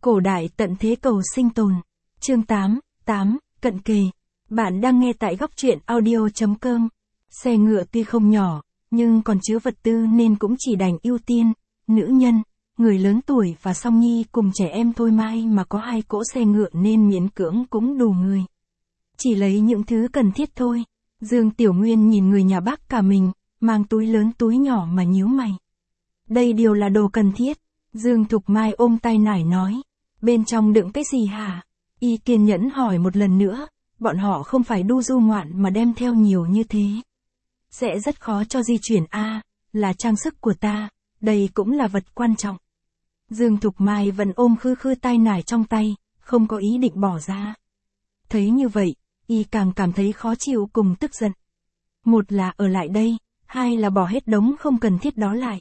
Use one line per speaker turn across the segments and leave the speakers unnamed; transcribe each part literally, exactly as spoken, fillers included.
Cổ đại tận thế cầu sinh tồn. Chương tám, tám, cận kề. Bạn đang nghe tại góc truyện audio chấm com. Xe ngựa tuy không nhỏ, nhưng còn chứa vật tư nên cũng chỉ đành ưu tiên, nữ nhân, người lớn tuổi và song nhi cùng trẻ em thôi, may mà có hai cỗ xe ngựa nên miễn cưỡng cũng đủ người. Chỉ lấy những thứ cần thiết thôi. Dương Tiểu Nguyên nhìn người nhà bác cả mình, mang túi lớn túi nhỏ mà nhíu mày. Đây đều là đồ cần thiết. Dương Thục Mai ôm tay nải nói. Bên trong đựng cái gì hả? Y kiên nhẫn hỏi một lần nữa, bọn họ không phải đu du ngoạn mà đem theo nhiều như thế. Sẽ rất khó cho di chuyển a, à, là trang sức của ta, đây cũng là vật quan trọng. Dương Thục Mai vẫn ôm khư khư tay nải trong tay, không có ý định bỏ ra. Thấy như vậy, Y càng cảm thấy khó chịu cùng tức giận. Một là ở lại đây, hai là bỏ hết đống không cần thiết đó lại.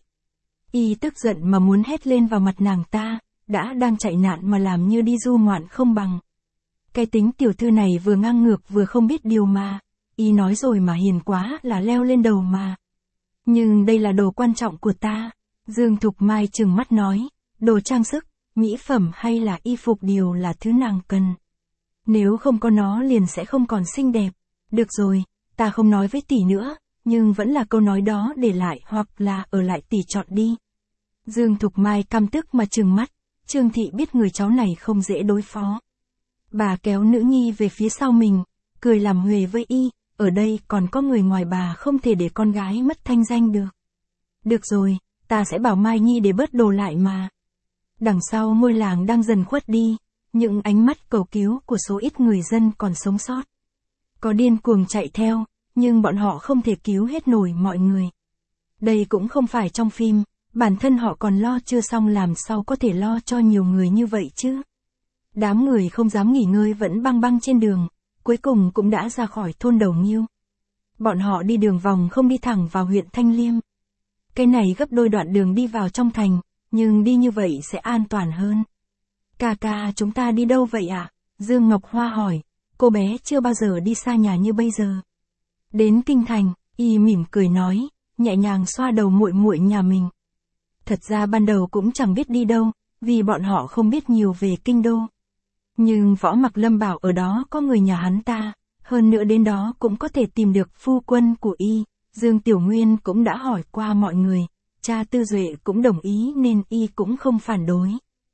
Y tức giận mà muốn hét lên vào mặt nàng ta, đã đang chạy nạn mà làm như đi du ngoạn không bằng. Cái tính tiểu thư này vừa ngang ngược vừa không biết điều mà. Y nói rồi mà hiền quá là leo lên đầu mà. Nhưng đây là đồ quan trọng của ta. Dương Thục Mai trừng mắt nói, đồ trang sức, mỹ phẩm hay là y phục đều là thứ nàng cần. Nếu không có nó liền sẽ không còn xinh đẹp. Được rồi, ta không nói với tỷ nữa, nhưng vẫn là câu nói đó để lại hoặc là ở lại tỷ chọn đi. Dương Thục Mai căm tức mà trừng mắt, Trương Thị biết người cháu này không dễ đối phó. Bà kéo nữ nhi về phía sau mình, cười làm huề với Y, ở đây còn có người ngoài bà không thể để con gái mất thanh danh được. Được rồi, ta sẽ bảo Mai Nhi để bớt đồ lại mà. Đằng sau ngôi làng đang dần khuất đi, những ánh mắt cầu cứu của số ít người dân còn sống sót. Có điên cuồng chạy theo, nhưng bọn họ không thể cứu hết nổi mọi người. Đây cũng không phải trong phim, bản thân họ còn lo chưa xong làm sao có thể lo cho nhiều người như vậy chứ. Đám người không dám nghỉ ngơi vẫn băng băng trên đường, cuối cùng cũng đã ra khỏi thôn Đầu Nghiêu. Bọn họ đi đường vòng không đi thẳng vào huyện Thanh Liêm. Cái này gấp đôi đoạn đường đi vào trong thành, nhưng đi như vậy sẽ an toàn hơn. Ca ca, chúng ta đi đâu vậy ạ? À? Dương Ngọc Hoa hỏi, cô bé chưa bao giờ đi xa nhà như bây giờ. Đến kinh thành, Y mỉm cười nói, nhẹ nhàng xoa đầu muội muội nhà mình. Thật ra ban đầu cũng chẳng biết đi đâu, vì bọn họ không biết nhiều về kinh đô. Nhưng Võ Mặc Lâm bảo ở đó có người nhà hắn ta, hơn nữa đến đó cũng có thể tìm được phu quân của Y. Dương Tiểu Nguyên cũng đã hỏi qua mọi người, cha Tư Duệ cũng đồng ý nên Y cũng không phản đối.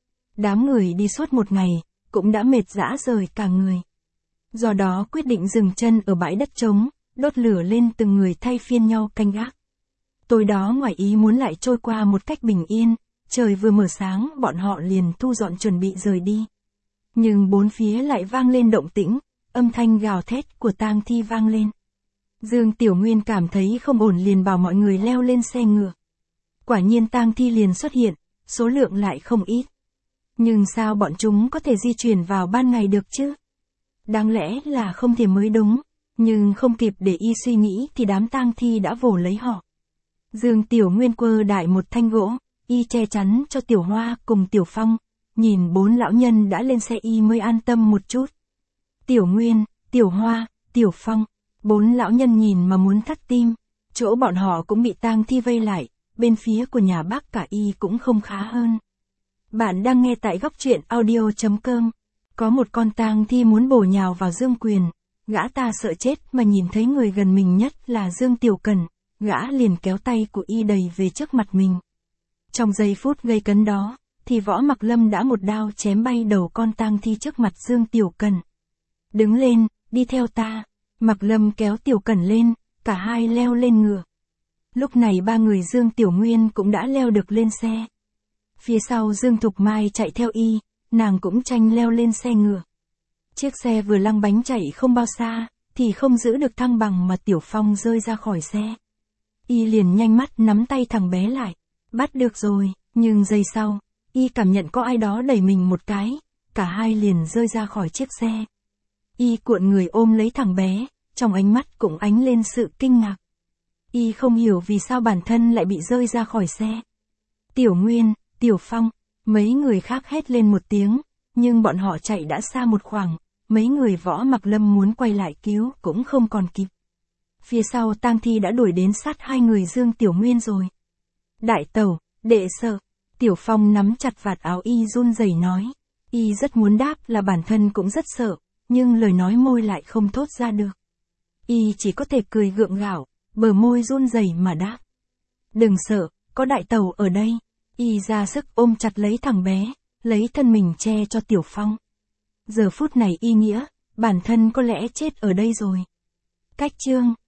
Đám người đi suốt một ngày, cũng đã mệt rã rời cả người. Do đó quyết định dừng chân ở bãi đất trống, đốt lửa lên từng người thay phiên nhau canh gác. Tối đó ngoài ý muốn lại trôi qua một cách bình yên, trời vừa mở sáng bọn họ liền thu dọn chuẩn bị rời đi. Nhưng bốn phía lại vang lên động tĩnh, âm thanh gào thét của tang thi vang lên. Dương Tiểu Nguyên cảm thấy không ổn liền bảo mọi người leo lên xe ngựa. Quả nhiên tang thi liền xuất hiện, số lượng lại không ít. Nhưng sao bọn chúng có thể di chuyển vào ban ngày được chứ? Đáng lẽ là không thể mới đúng, nhưng không kịp để Y suy nghĩ thì đám tang thi đã vồ lấy họ. Dương Tiểu Nguyên quơ đại một thanh gỗ, Y che chắn cho Tiểu Hoa cùng Tiểu Phong, nhìn bốn lão nhân đã lên xe Y mới an tâm một chút. Tiểu Nguyên, Tiểu Hoa, Tiểu Phong, bốn lão nhân nhìn mà muốn thắt tim, chỗ bọn họ cũng bị tang thi vây lại, bên phía của nhà bác cả Y cũng không khá hơn. Bạn đang nghe tại góc truyện audio chấm com. Có một con tang thi muốn bổ nhào vào Dương Quyền, gã ta sợ chết mà nhìn thấy người gần mình nhất là Dương Tiểu Cẩn, gã liền kéo tay của Y đẩy về trước mặt mình. Trong giây phút gây cấn đó, thì Võ Mặc Lâm đã một đao chém bay đầu con tang thi trước mặt Dương Tiểu Cẩn. Đứng lên, đi theo ta. Mặc Lâm kéo Tiểu Cẩn lên, cả hai leo lên ngựa. Lúc này ba người Dương Tiểu Nguyên cũng đã leo được lên xe. Phía sau Dương Thục Mai chạy theo Y, nàng cũng tranh leo lên xe ngựa. Chiếc xe vừa lăng bánh chạy không bao xa, thì không giữ được thăng bằng mà Tiểu Phong rơi ra khỏi xe. Y liền nhanh mắt nắm tay thằng bé lại, bắt được rồi, nhưng giây sau, Y cảm nhận có ai đó đẩy mình một cái, cả hai liền rơi ra khỏi chiếc xe. Y cuộn người ôm lấy thằng bé, trong ánh mắt cũng ánh lên sự kinh ngạc. Y không hiểu vì sao bản thân lại bị rơi ra khỏi xe. Tiểu Nguyên, Tiểu Phong, mấy người khác hét lên một tiếng, nhưng bọn họ chạy đã xa một khoảng, mấy người Võ Mặc Lâm muốn quay lại cứu cũng không còn kịp. Phía sau tang thi đã đuổi đến sát hai người Dương Tiểu Nguyên rồi. Đại tẩu, đệ sợ, Tiểu Phong nắm chặt vạt áo Y run rẩy nói. Y rất muốn đáp là bản thân cũng rất sợ, nhưng lời nói môi lại không thốt ra được. Y chỉ có thể cười gượng gạo, bờ môi run rẩy mà đáp. Đừng sợ, có đại tàu ở đây. Y ra sức ôm chặt lấy thằng bé, lấy thân mình che cho Tiểu Phong. Giờ phút này Y nghĩa, bản thân có lẽ chết ở đây rồi. Cách chương